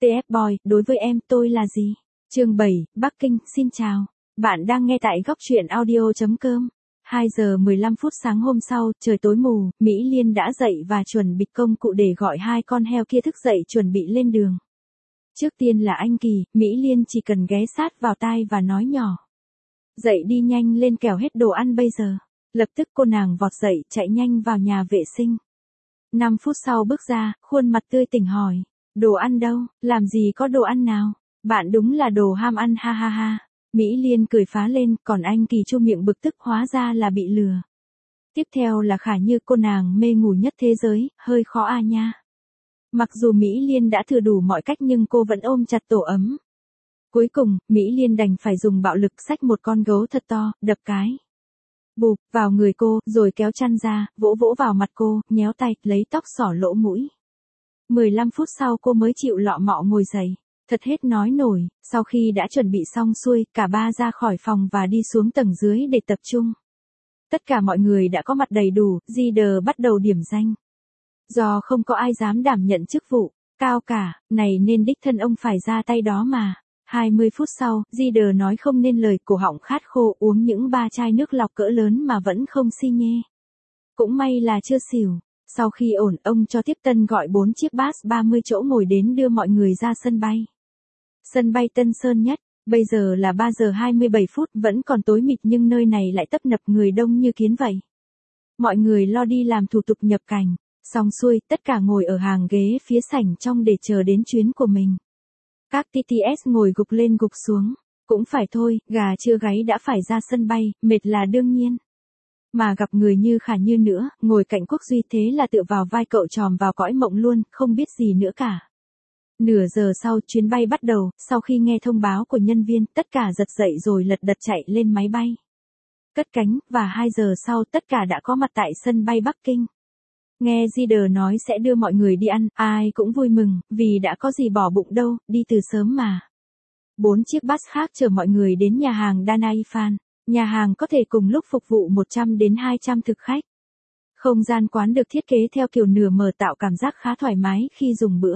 TF Boy, đối với em, tôi là gì? Chương 7, Bắc Kinh, xin chào. Bạn đang nghe tại góc truyện audio.com. 2 giờ 15 phút sáng hôm sau, trời tối mù, Mỹ Liên đã dậy và chuẩn bị công cụ để gọi hai con heo kia thức dậy chuẩn bị lên đường. Trước tiên là anh Kỳ, Mỹ Liên chỉ cần ghé sát vào tai và nói nhỏ. Dậy đi nhanh lên kẻo hết đồ ăn bây giờ. Lập tức cô nàng vọt dậy, chạy nhanh vào nhà vệ sinh. 5 phút sau bước ra, khuôn mặt tươi tỉnh hỏi. Đồ ăn đâu, làm gì có đồ ăn nào? Bạn đúng là đồ ham ăn ha ha ha. Mỹ Liên cười phá lên, còn anh Kỳ chu miệng bực tức hóa ra là bị lừa. Tiếp theo là Khả Như, cô nàng mê ngủ nhất thế giới, hơi khó à nha. Mặc dù Mỹ Liên đã thử đủ mọi cách nhưng cô vẫn ôm chặt tổ ấm. Cuối cùng, Mỹ Liên đành phải dùng bạo lực xách một con gấu thật to, đập cái. Bụp, vào người cô, rồi kéo chăn ra, vỗ vỗ vào mặt cô, nhéo tay, lấy tóc xỏ lỗ mũi. 15 phút sau cô mới chịu lọ mọ ngồi dậy. Thật hết nói nổi, sau khi đã chuẩn bị xong xuôi, cả ba ra khỏi phòng và đi xuống tầng dưới để tập trung. Tất cả mọi người đã có mặt đầy đủ, Leader bắt đầu điểm danh. Do không có ai dám đảm nhận chức vụ cao cả, này nên đích thân ông phải ra tay đó mà. 20 phút sau, Leader nói không nên lời, cổ họng khát khô, uống những 3 chai nước lọc cỡ lớn mà vẫn không xi nhê. Cũng may là chưa xỉu. Sau khi ổn, ông cho tiếp tân gọi 4 chiếc bus 30 chỗ ngồi đến đưa mọi người ra sân bay. Sân bay Tân Sơn Nhất, bây giờ là 3 giờ 27 phút, vẫn còn tối mịt nhưng nơi này lại tấp nập người đông như kiến vậy. Mọi người lo đi làm thủ tục nhập cảnh, xong xuôi, tất cả ngồi ở hàng ghế phía sảnh trong để chờ đến chuyến của mình. Các TTS ngồi gục lên gục xuống, cũng phải thôi, gà chưa gáy đã phải ra sân bay, mệt là đương nhiên. Mà gặp người như Khả Như nữa, ngồi cạnh Quốc Duy thế là tựa vào vai cậu tròm vào cõi mộng luôn, không biết gì nữa cả. Nửa giờ sau, chuyến bay bắt đầu, sau khi nghe thông báo của nhân viên, tất cả giật dậy rồi lật đật chạy lên máy bay. Cất cánh, và 2 giờ sau tất cả đã có mặt tại sân bay Bắc Kinh. Nghe Leader nói sẽ đưa mọi người đi ăn, ai cũng vui mừng, vì đã có gì bỏ bụng đâu, đi từ sớm mà. 4 chiếc bus khác chở mọi người đến nhà hàng Danaifan. Nhà hàng có thể cùng lúc phục vụ 100 đến 200 thực khách. Không gian quán được thiết kế theo kiểu nửa mở tạo cảm giác khá thoải mái khi dùng bữa.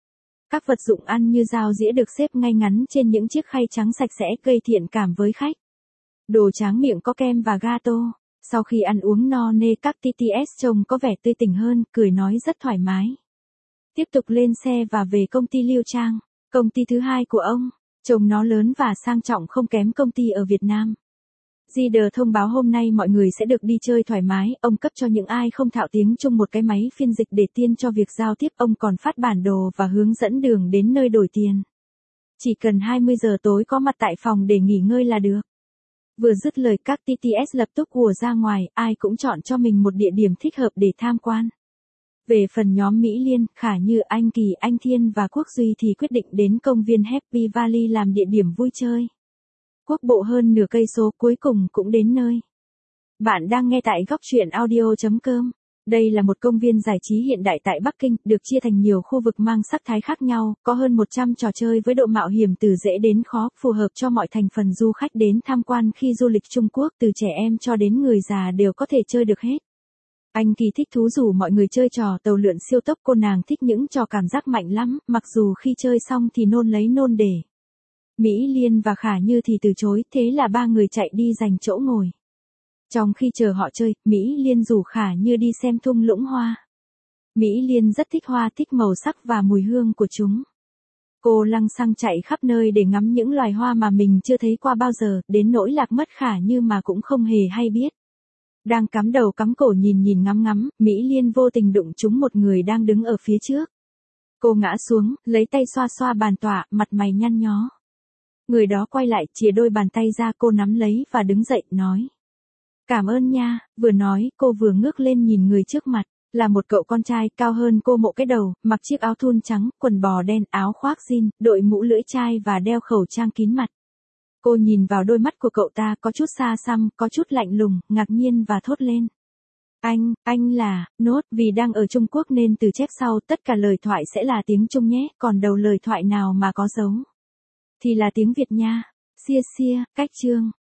Các vật dụng ăn như dao dĩa được xếp ngay ngắn trên những chiếc khay trắng sạch sẽ gây thiện cảm với khách. Đồ tráng miệng có kem và gato. Sau khi ăn uống no nê, các TTS trông có vẻ tươi tỉnh hơn, cười nói rất thoải mái. Tiếp tục lên xe và về công ty Liêu Trang, công ty thứ hai của ông. Trông nó lớn và sang trọng không kém công ty ở Việt Nam. Leader thông báo hôm nay mọi người sẽ được đi chơi thoải mái, ông cấp cho những ai không thạo tiếng Trung một cái máy phiên dịch để tiên cho việc giao tiếp, ông còn phát bản đồ và hướng dẫn đường đến nơi đổi tiền. Chỉ cần 20 giờ tối có mặt tại phòng để nghỉ ngơi là được. Vừa dứt lời các TTS lập tức ùa ra ngoài, ai cũng chọn cho mình một địa điểm thích hợp để tham quan. Về phần nhóm Mỹ Liên, Khả Như, anh Kỳ, anh Thiên và Quốc Duy thì quyết định đến công viên Happy Valley làm địa điểm vui chơi. Quốc bộ hơn nửa cây số, cuối cùng cũng đến nơi. Bạn đang nghe tại góc truyện audio.com. Đây là một công viên giải trí hiện đại tại Bắc Kinh, được chia thành nhiều khu vực mang sắc thái khác nhau, có hơn 100 trò chơi với độ mạo hiểm từ dễ đến khó, phù hợp cho mọi thành phần du khách đến tham quan khi du lịch Trung Quốc, từ trẻ em cho đến người già đều có thể chơi được hết. Anh Kỳ thích thú rủ mọi người chơi trò tàu lượn siêu tốc, cô nàng thích những trò cảm giác mạnh lắm, mặc dù khi chơi xong thì nôn lấy nôn để. Mỹ Liên và Khả Như thì từ chối, thế là ba người chạy đi giành chỗ ngồi. Trong khi chờ họ chơi, Mỹ Liên rủ Khả Như đi xem thung lũng hoa. Mỹ Liên rất thích hoa, thích màu sắc và mùi hương của chúng. Cô lăng xăng chạy khắp nơi để ngắm những loài hoa mà mình chưa thấy qua bao giờ, đến nỗi lạc mất Khả Như mà cũng không hề hay biết. Đang cắm đầu cắm cổ nhìn ngắm ngắm, Mỹ Liên vô tình đụng trúng một người đang đứng ở phía trước. Cô ngã xuống, lấy tay xoa xoa bàn tọa, mặt mày nhăn nhó. Người đó quay lại, chìa đôi bàn tay ra, cô nắm lấy và đứng dậy, nói. Cảm ơn nha, vừa nói, cô vừa ngước lên nhìn người trước mặt, là một cậu con trai cao hơn cô mộ cái đầu, mặc chiếc áo thun trắng, quần bò đen, áo khoác jean, đội mũ lưỡi chai và đeo khẩu trang kín mặt. Cô nhìn vào đôi mắt của cậu ta, có chút xa xăm, có chút lạnh lùng, ngạc nhiên và thốt lên. Anh là, nốt, vì đang ở Trung Quốc nên từ chép sau tất cả lời thoại sẽ là tiếng Trung nhé, còn đầu lời thoại nào mà có dấu thì là tiếng Việt nha. Xia, cách chương.